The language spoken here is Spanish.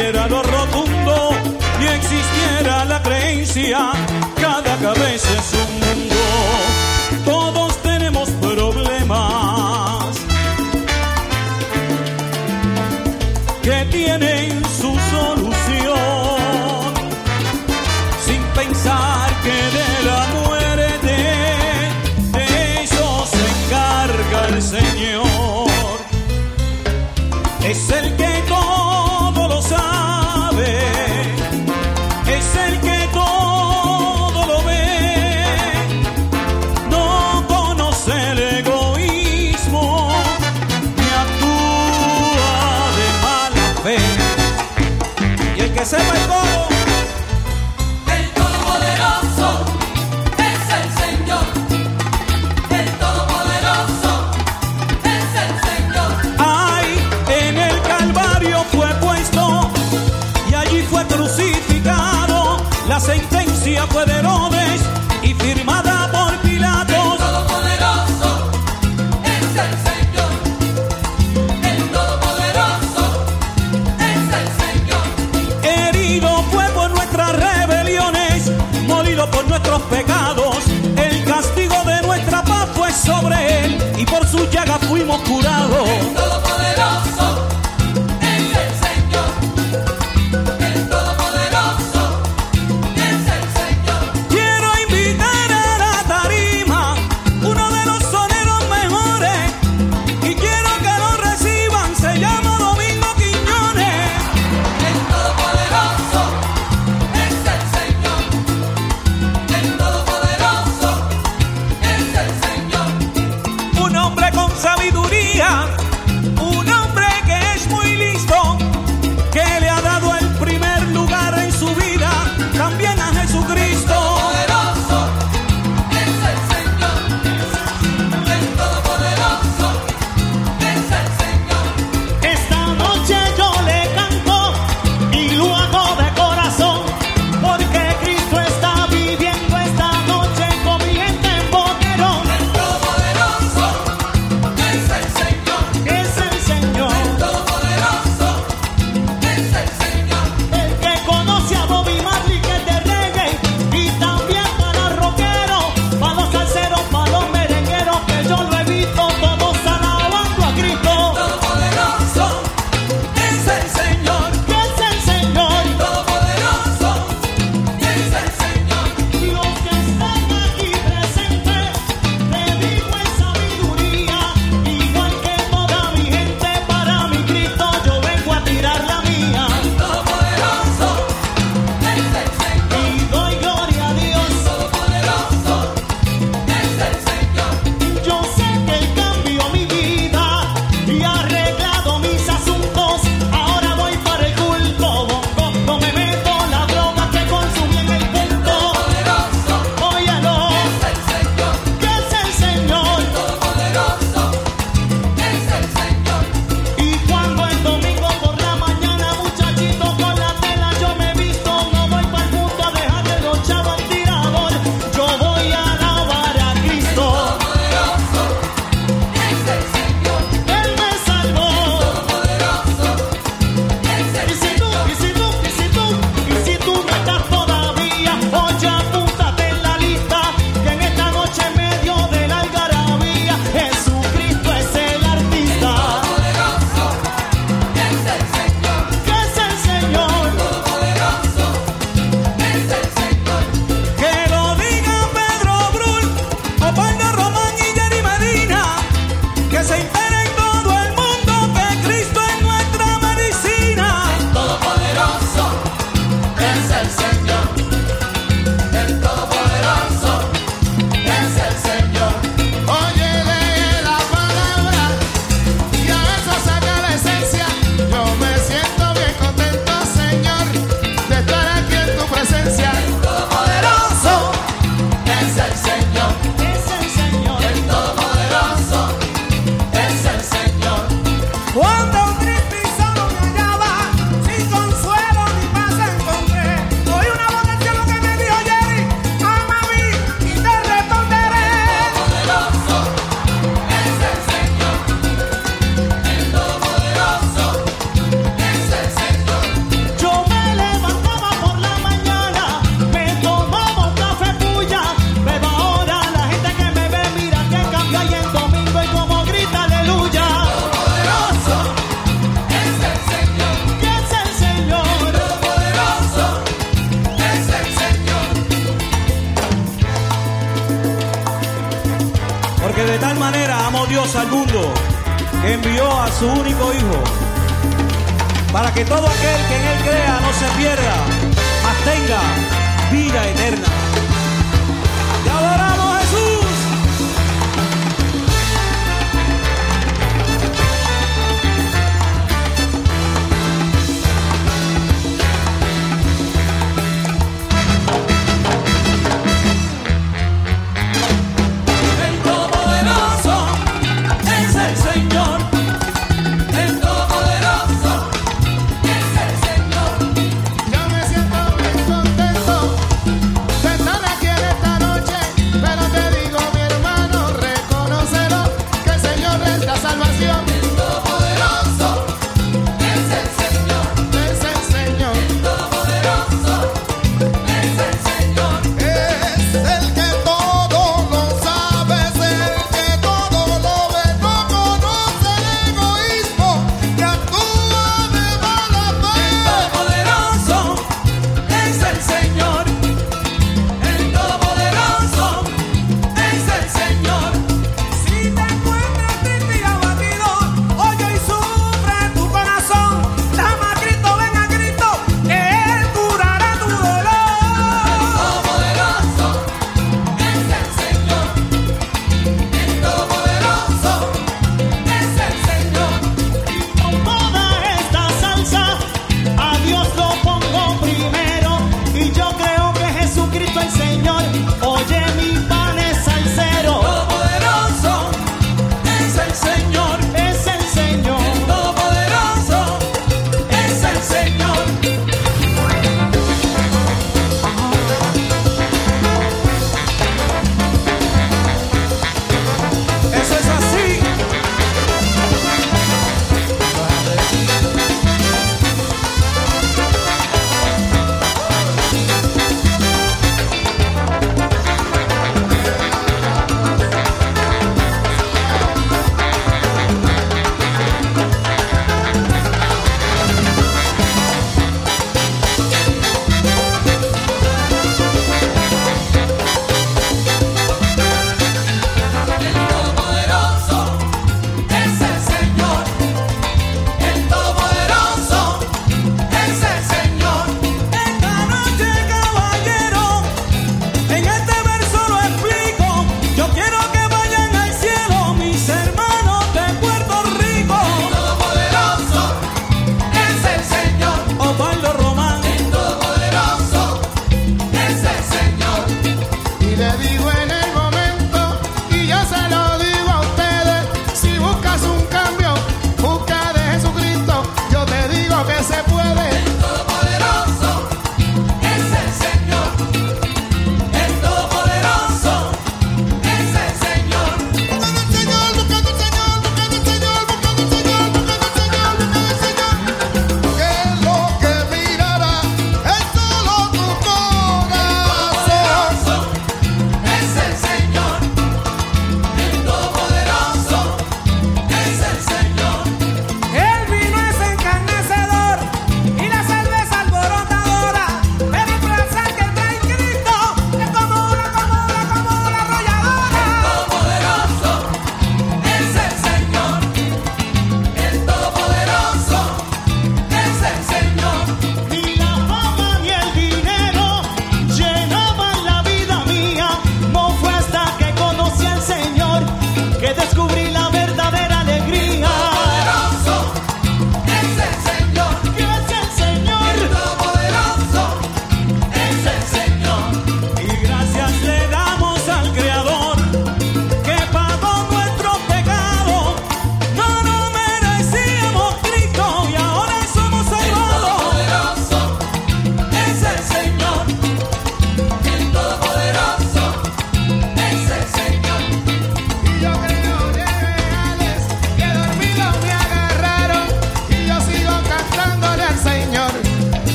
existiera lo rotundo, ni existiera la creencia, cada cabeza es un mundo. Todos tenemos problemas que tienen su solución, sin pensar que de la muerte de eso se encarga el Señor. Es el que todo lo sabe, es el que todo lo ve, no conoce el egoísmo ni actúa de mala fe. Y el que sepa el coro, El Todopoderoso es el Señor. El Todopoderoso es el Señor. ay, en el Calvario fue puesto y allí fue crucificado. La sentencia fue de Herodes y firmada por Pilatos. Todopoderoso es el Señor. El Todopoderoso es el Señor. Herido fue por nuestras rebeliones, molido por nuestros pecados. El castigo de nuestra paz fue sobre él y por su llaga fuimos curados. Todopoderoso es el Señor. El Todopoderoso es el Señor. Quiero invitar a la tarima uno de los soneros mejores y quiero que lo reciban, se llama Domingo Quiñones. El Todopoderoso es el Señor. El Todopoderoso manera amó Dios al mundo, que envió a su único Hijo, para que todo aquel que en Él crea no se pierda,